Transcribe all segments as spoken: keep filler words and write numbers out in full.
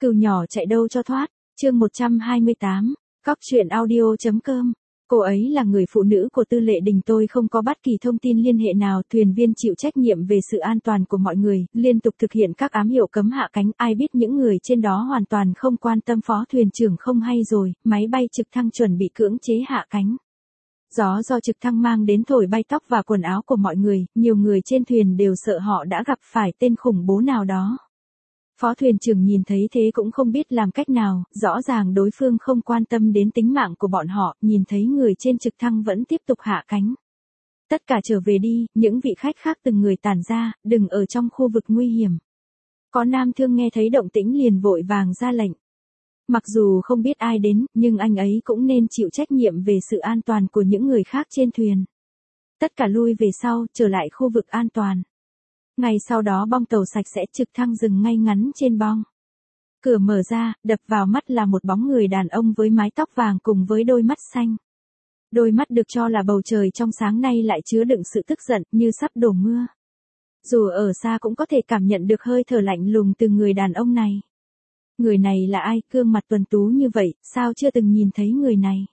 Cừu nhỏ chạy đâu cho thoát, chương một trăm hai mươi tám, cóc truyện audio.com. Cô ấy là người phụ nữ của Tư Lệ Đình, tôi không có bất kỳ thông tin liên hệ nào, thuyền viên chịu trách nhiệm về sự an toàn của mọi người, liên tục thực hiện các ám hiệu cấm hạ cánh, ai biết những người trên đó hoàn toàn không quan tâm. Phó thuyền trưởng không hay rồi, máy bay trực thăng chuẩn bị cưỡng chế hạ cánh. Gió do trực thăng mang đến thổi bay tóc và quần áo của mọi người, nhiều người trên thuyền đều sợ họ đã gặp phải tên khủng bố nào đó. Phó thuyền trưởng nhìn thấy thế cũng không biết làm cách nào, rõ ràng đối phương không quan tâm đến tính mạng của bọn họ, nhìn thấy người trên trực thăng vẫn tiếp tục hạ cánh. Tất cả trở về đi, những vị khách khác từng người tản ra, đừng ở trong khu vực nguy hiểm. Có nam thương nghe thấy động tĩnh liền vội vàng ra lệnh. Mặc dù không biết ai đến, nhưng anh ấy cũng nên chịu trách nhiệm về sự an toàn của những người khác trên thuyền. Tất cả lui về sau, trở lại khu vực an toàn. Ngay sau đó bong tàu sạch sẽ, trực thăng dừng ngay ngắn trên bong. Cửa mở ra, đập vào mắt là một bóng người đàn ông với mái tóc vàng cùng với đôi mắt xanh. Đôi mắt được cho là bầu trời trong sáng nay lại chứa đựng sự tức giận, như sắp đổ mưa. Dù ở xa cũng có thể cảm nhận được hơi thở lạnh lùng từ người đàn ông này. Người này là ai, gương mặt tuấn tú như vậy, sao chưa từng nhìn thấy người này?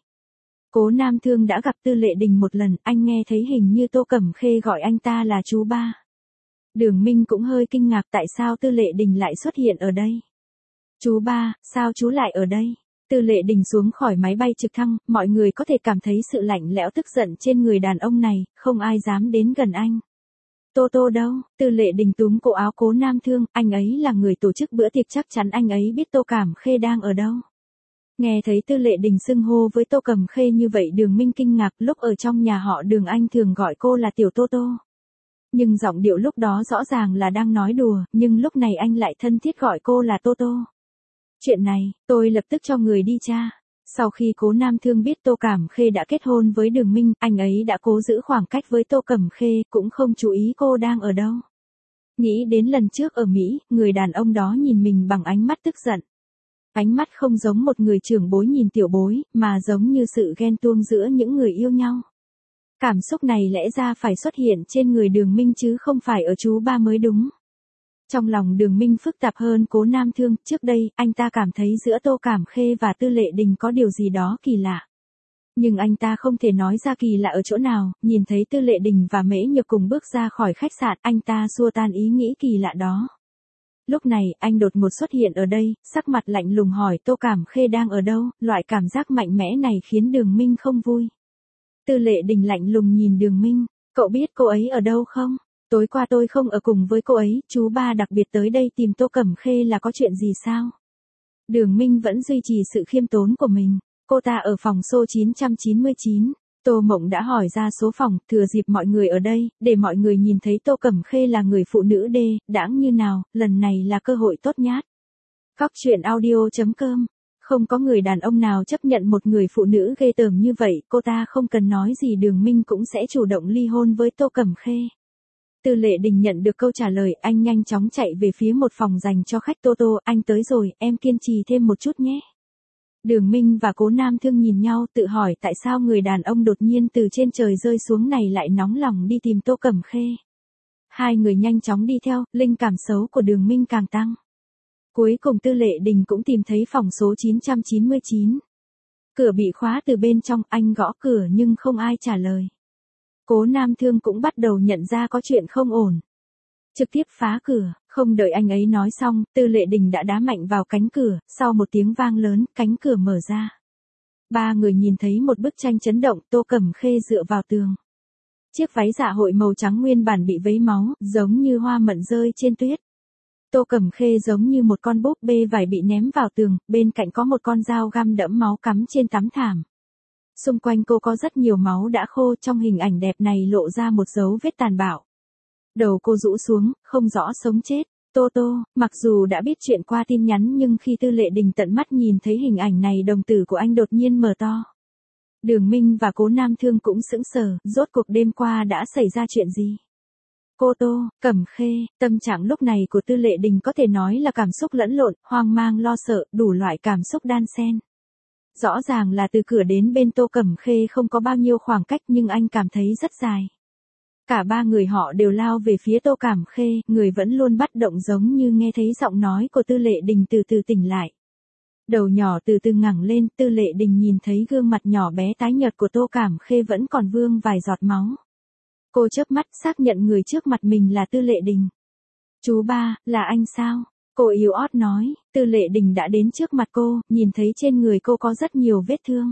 Cố Nam Thương đã gặp Tư Lệ Đình một lần, anh nghe thấy hình như Tô Cẩm Khê gọi anh ta là chú ba. Đường Minh cũng hơi kinh ngạc tại sao Tư Lệ Đình lại xuất hiện ở đây. Chú ba, sao chú lại ở đây? Tư Lệ Đình xuống khỏi máy bay trực thăng, mọi người có thể cảm thấy sự lạnh lẽo tức giận trên người đàn ông này, không ai dám đến gần anh. Tô Tô đâu? Tư Lệ Đình túm cổ áo Cố Nam Thương, anh ấy là người tổ chức bữa tiệc, chắc chắn anh ấy biết Tô Cẩm Khê đang ở đâu. Nghe thấy Tư Lệ Đình xưng hô với Tô Cẩm Khê như vậy, Đường Minh kinh ngạc, lúc ở trong nhà họ Đường anh thường gọi cô là Tiểu Tô Tô. Nhưng giọng điệu lúc đó rõ ràng là đang nói đùa, nhưng lúc này anh lại thân thiết gọi cô là Tô Tô. Chuyện này, tôi lập tức cho người đi tra. Sau khi Cố Nam Thương biết Tô Cẩm Khê đã kết hôn với Đường Minh, anh ấy đã cố giữ khoảng cách với Tô Cẩm Khê, cũng không chú ý cô đang ở đâu. Nghĩ đến lần trước ở Mỹ, người đàn ông đó nhìn mình bằng ánh mắt tức giận. Ánh mắt không giống một người trưởng bối nhìn tiểu bối, mà giống như sự ghen tuông giữa những người yêu nhau. Cảm xúc này lẽ ra phải xuất hiện trên người Đường Minh chứ không phải ở chú ba mới đúng. Trong lòng Đường Minh phức tạp hơn Cố Nam Thương, trước đây, anh ta cảm thấy giữa Tô Cẩm Khê và Tư Lệ Đình có điều gì đó kỳ lạ. Nhưng anh ta không thể nói ra kỳ lạ ở chỗ nào, nhìn thấy Tư Lệ Đình và Mễ Nhược cùng bước ra khỏi khách sạn, anh ta xua tan ý nghĩ kỳ lạ đó. Lúc này, anh đột ngột xuất hiện ở đây, sắc mặt lạnh lùng hỏi Tô Cẩm Khê đang ở đâu, loại cảm giác mạnh mẽ này khiến Đường Minh không vui. Tư Lệ Đình lạnh lùng nhìn Đường Minh, cậu biết cô ấy ở đâu không? Tối qua tôi không ở cùng với cô ấy, chú ba đặc biệt tới đây tìm Tô Cẩm Khê là có chuyện gì sao? Đường Minh vẫn duy trì sự khiêm tốn của mình, cô ta ở phòng số chín trăm chín mươi chín. Tô Mộng đã hỏi ra số phòng, thừa dịp mọi người ở đây, để mọi người nhìn thấy Tô Cẩm Khê là người phụ nữ đê, đãng như nào, lần này là cơ hội tốt nhát. Cóc truyện audio.com. Không có người đàn ông nào chấp nhận một người phụ nữ ghê tởm như vậy, cô ta không cần nói gì Đường Minh cũng sẽ chủ động ly hôn với Tô Cẩm Khê. Tư Lệ Đình nhận được câu trả lời, anh nhanh chóng chạy về phía một phòng dành cho khách. Tô Tô, anh tới rồi, em kiên trì thêm một chút nhé. Đường Minh và Cố Nam Thương nhìn nhau tự hỏi tại sao người đàn ông đột nhiên từ trên trời rơi xuống này lại nóng lòng đi tìm Tô Cẩm Khê. Hai người nhanh chóng đi theo, linh cảm xấu của Đường Minh càng tăng. Cuối cùng Tư Lệ Đình cũng tìm thấy phòng số chín trăm chín mươi chín. Cửa bị khóa từ bên trong, anh gõ cửa nhưng không ai trả lời. Cố Nam Thương cũng bắt đầu nhận ra có chuyện không ổn. Trực tiếp phá cửa, không đợi anh ấy nói xong, Tư Lệ Đình đã đá mạnh vào cánh cửa, sau một tiếng vang lớn, cánh cửa mở ra. Ba người nhìn thấy một bức tranh chấn động, Tô Cẩm Khê dựa vào tường. Chiếc váy dạ hội màu trắng nguyên bản bị vấy máu, giống như hoa mận rơi trên tuyết. Tô Cẩm Khê giống như một con búp bê vải bị ném vào tường, bên cạnh có một con dao găm đẫm máu cắm trên tấm thảm. Xung quanh cô có rất nhiều máu đã khô, trong hình ảnh đẹp này lộ ra một dấu vết tàn bạo. Đầu cô rũ xuống, không rõ sống chết. Tô Tô, mặc dù đã biết chuyện qua tin nhắn nhưng khi Tư Lệ Đình tận mắt nhìn thấy hình ảnh này đồng tử của anh đột nhiên mở to. Đường Minh và Cố Nam Thương cũng sững sờ, rốt cuộc đêm qua đã xảy ra chuyện gì? Cô Tô, Cẩm Khê, tâm trạng lúc này của Tư Lệ Đình có thể nói là cảm xúc lẫn lộn, hoang mang lo sợ, đủ loại cảm xúc đan xen. Rõ ràng là từ cửa đến bên Tô Cẩm Khê không có bao nhiêu khoảng cách nhưng anh cảm thấy rất dài. Cả ba người họ đều lao về phía Tô Cảm Khê, người vẫn luôn bất động giống như nghe thấy giọng nói của Tư Lệ Đình từ từ tỉnh lại. Đầu nhỏ từ từ ngẩng lên, Tư Lệ Đình nhìn thấy gương mặt nhỏ bé tái nhợt của Tô Cảm Khê vẫn còn vương vài giọt máu. Cô chớp mắt xác nhận người trước mặt mình là Tư Lệ Đình. Chú ba, là anh sao? Cô yếu ớt nói. Tư Lệ Đình đã đến trước mặt cô, nhìn thấy trên người cô có rất nhiều vết thương.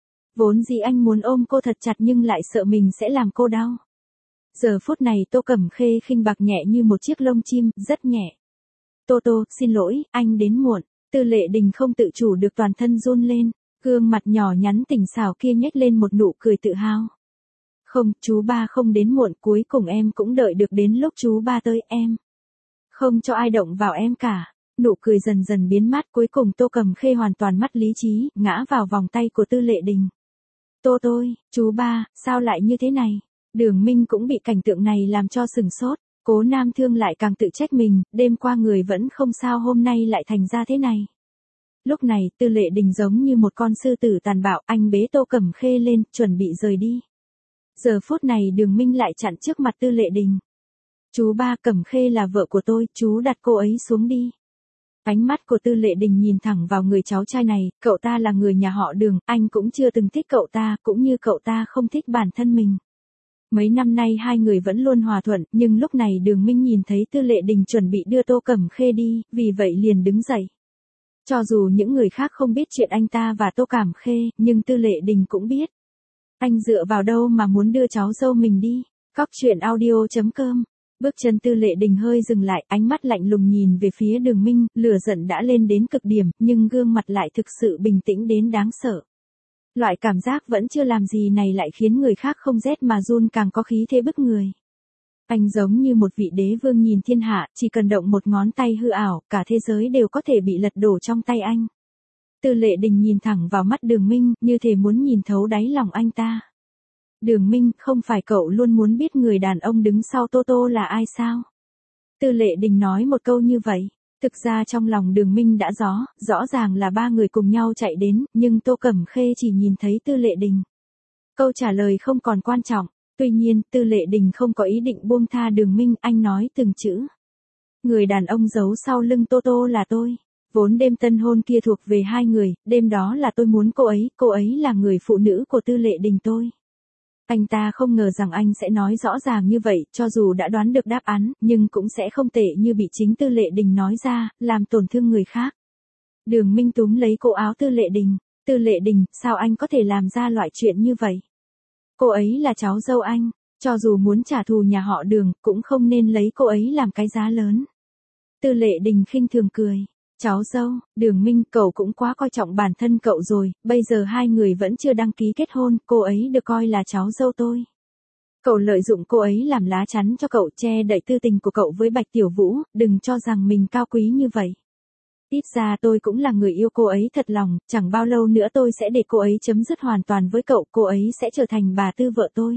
Vốn dĩ anh muốn ôm cô thật chặt nhưng lại sợ mình sẽ làm cô đau. Giờ phút này Tô Cẩm Khê khinh bạc nhẹ như một chiếc lông chim, rất nhẹ. Tô Tô, xin lỗi, anh đến muộn. Tư Lệ Đình không tự chủ được toàn thân run lên, gương mặt nhỏ nhắn tỉnh xảo kia nhếch lên một nụ cười tự hào. Không, chú ba không đến muộn, cuối cùng em cũng đợi được đến lúc chú ba tới, em không cho ai động vào em cả. Nụ cười dần dần biến mất, cuối cùng Tô Cẩm Khê hoàn toàn mất lý trí, ngã vào vòng tay của Tư Lệ Đình. Tô tôi, chú ba, sao lại như thế này? Đường Minh cũng bị cảnh tượng này làm cho sừng sốt. Cố Nam Thương lại càng tự trách mình, đêm qua người vẫn không sao hôm nay lại thành ra thế này. Lúc này Tư Lệ Đình giống như một con sư tử tàn bạo, anh bế Tô Cẩm Khê lên, chuẩn bị rời đi. Giờ phút này Đường Minh lại chặn trước mặt Tư Lệ Đình. Chú ba, Cẩm Khê là vợ của tôi, chú đặt cô ấy xuống đi. Ánh mắt của Tư Lệ Đình nhìn thẳng vào người cháu trai này, cậu ta là người nhà họ Đường, anh cũng chưa từng thích cậu ta, cũng như cậu ta không thích bản thân mình. Mấy năm nay hai người vẫn luôn hòa thuận, nhưng lúc này Đường Minh nhìn thấy Tư Lệ Đình chuẩn bị đưa Tô Cẩm Khê đi, vì vậy liền đứng dậy. Cho dù những người khác không biết chuyện anh ta và Tô Cẩm Khê, nhưng Tư Lệ Đình cũng biết. Anh dựa vào đâu mà muốn đưa cháu dâu mình đi? Cóc truyện audio chấm com. Bước chân Tư Lệ Đình hơi dừng lại, ánh mắt lạnh lùng nhìn về phía Đường Minh, lửa giận đã lên đến cực điểm, nhưng gương mặt lại thực sự bình tĩnh đến đáng sợ. Loại cảm giác vẫn chưa làm gì này lại khiến người khác không rét mà run, càng có khí thế bức người. Anh giống như một vị đế vương nhìn thiên hạ, chỉ cần động một ngón tay hư ảo, cả thế giới đều có thể bị lật đổ trong tay anh. Tư Lệ Đình nhìn thẳng vào mắt Đường Minh, như thể muốn nhìn thấu đáy lòng anh ta. Đường Minh, không phải cậu luôn muốn biết người đàn ông đứng sau Tô Tô là ai sao? Tư Lệ Đình nói một câu như vậy. Thực ra trong lòng Đường Minh đã rõ, rõ ràng là ba người cùng nhau chạy đến, nhưng Tô Cẩm Khê chỉ nhìn thấy Tư Lệ Đình. Câu trả lời không còn quan trọng, tuy nhiên, Tư Lệ Đình không có ý định buông tha Đường Minh, anh nói từng chữ. Người đàn ông giấu sau lưng Tô Tô là tôi. Vốn đêm tân hôn kia thuộc về hai người, đêm đó là tôi muốn cô ấy, cô ấy là người phụ nữ của Tư Lệ Đình tôi. Anh ta không ngờ rằng anh sẽ nói rõ ràng như vậy, cho dù đã đoán được đáp án, nhưng cũng sẽ không tệ như bị chính Tư Lệ Đình nói ra, làm tổn thương người khác. Đường Minh túm lấy cổ áo Tư Lệ Đình. Tư Lệ Đình, sao anh có thể làm ra loại chuyện như vậy? Cô ấy là cháu dâu anh, cho dù muốn trả thù nhà họ Đường, cũng không nên lấy cô ấy làm cái giá lớn. Tư Lệ Đình khinh thường cười. Cháu dâu, Đường Minh, cậu cũng quá coi trọng bản thân cậu rồi, bây giờ hai người vẫn chưa đăng ký kết hôn, cô ấy được coi là cháu dâu tôi. Cậu lợi dụng cô ấy làm lá chắn cho cậu, che đậy tư tình của cậu với Bạch Tiểu Vũ, đừng cho rằng mình cao quý như vậy. Ít ra tôi cũng là người yêu cô ấy thật lòng, chẳng bao lâu nữa tôi sẽ để cô ấy chấm dứt hoàn toàn với cậu, cô ấy sẽ trở thành bà Tư vợ tôi.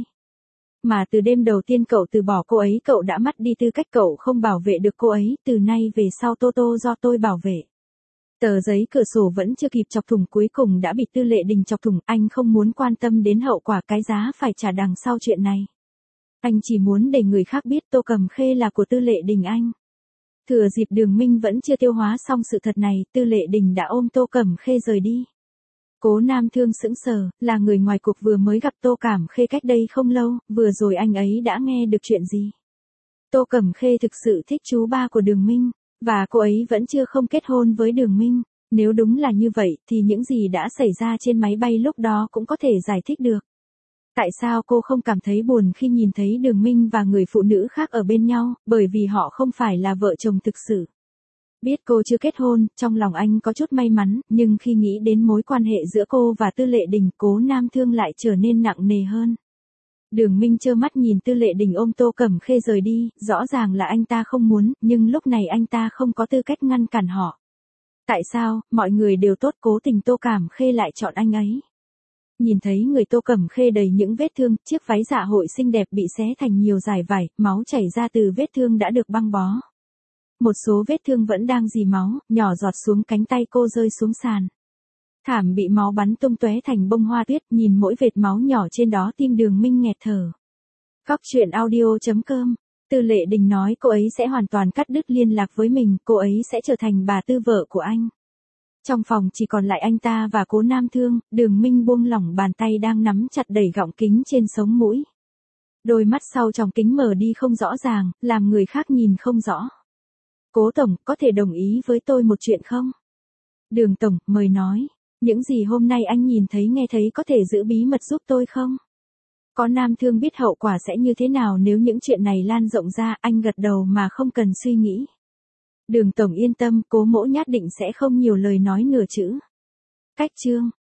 Mà từ đêm đầu tiên cậu từ bỏ cô ấy, cậu đã mất đi tư cách, cậu không bảo vệ được cô ấy, từ nay về sau Tô Tô do tôi bảo vệ. Tờ giấy cửa sổ vẫn chưa kịp chọc thủng cuối cùng đã bị Tư Lệ Đình chọc thủng, anh không muốn quan tâm đến hậu quả, cái giá phải trả đằng sau chuyện này. Anh chỉ muốn để người khác biết Tô Cẩm Khê là của Tư Lệ Đình anh. Thừa dịp Đường Minh vẫn chưa tiêu hóa xong sự thật này, Tư Lệ Đình đã ôm Tô Cẩm Khê rời đi. Cố Nam Thương sững sờ, là người ngoài cuộc vừa mới gặp Tô Cẩm Khê cách đây không lâu, vừa rồi anh ấy đã nghe được chuyện gì. Tô Cẩm Khê thực sự thích chú ba của Đường Minh, và cô ấy vẫn chưa không kết hôn với Đường Minh. Nếu đúng là như vậy, thì những gì đã xảy ra trên máy bay lúc đó cũng có thể giải thích được. Tại sao cô không cảm thấy buồn khi nhìn thấy Đường Minh và người phụ nữ khác ở bên nhau, bởi vì họ không phải là vợ chồng thực sự. Biết cô chưa kết hôn, trong lòng anh có chút may mắn, nhưng khi nghĩ đến mối quan hệ giữa cô và Tư Lệ Đình, Cố Nam Thương lại trở nên nặng nề hơn. Đường Minh trơ mắt nhìn Tư Lệ Đình ôm Tô Cẩm Khê rời đi, rõ ràng là anh ta không muốn, nhưng lúc này anh ta không có tư cách ngăn cản họ. Tại sao, mọi người đều tốt, cố tình Tô Cẩm Khê lại chọn anh ấy? Nhìn thấy người Tô Cẩm Khê đầy những vết thương, chiếc váy dạ hội xinh đẹp bị xé thành nhiều dải vải, máu chảy ra từ vết thương đã được băng bó. Một số vết thương vẫn đang rỉ máu, nhỏ giọt xuống cánh tay cô rơi xuống sàn. Thảm bị máu bắn tung tóe thành bông hoa tuyết, nhìn mỗi vệt máu nhỏ trên đó tim Đường Minh nghẹt thở. Cóc truyện audio.com. Tư Lệ Đình nói cô ấy sẽ hoàn toàn cắt đứt liên lạc với mình, cô ấy sẽ trở thành bà Tư vợ của anh. Trong phòng chỉ còn lại anh ta và Cố Nam Thương, Đường Minh buông lỏng bàn tay đang nắm chặt đẩy gọng kính trên sống mũi. Đôi mắt sau tròng kính mở đi không rõ ràng, làm người khác nhìn không rõ. Cố Tổng, có thể đồng ý với tôi một chuyện không? Đường Tổng, mời nói. Những gì hôm nay anh nhìn thấy nghe thấy có thể giữ bí mật giúp tôi không? Có Nam Thương biết hậu quả sẽ như thế nào nếu những chuyện này lan rộng ra, anh gật đầu mà không cần suy nghĩ. Đường Tổng yên tâm, Cố Mỗ nhất định sẽ không nhiều lời nói nửa chữ. Cách chương.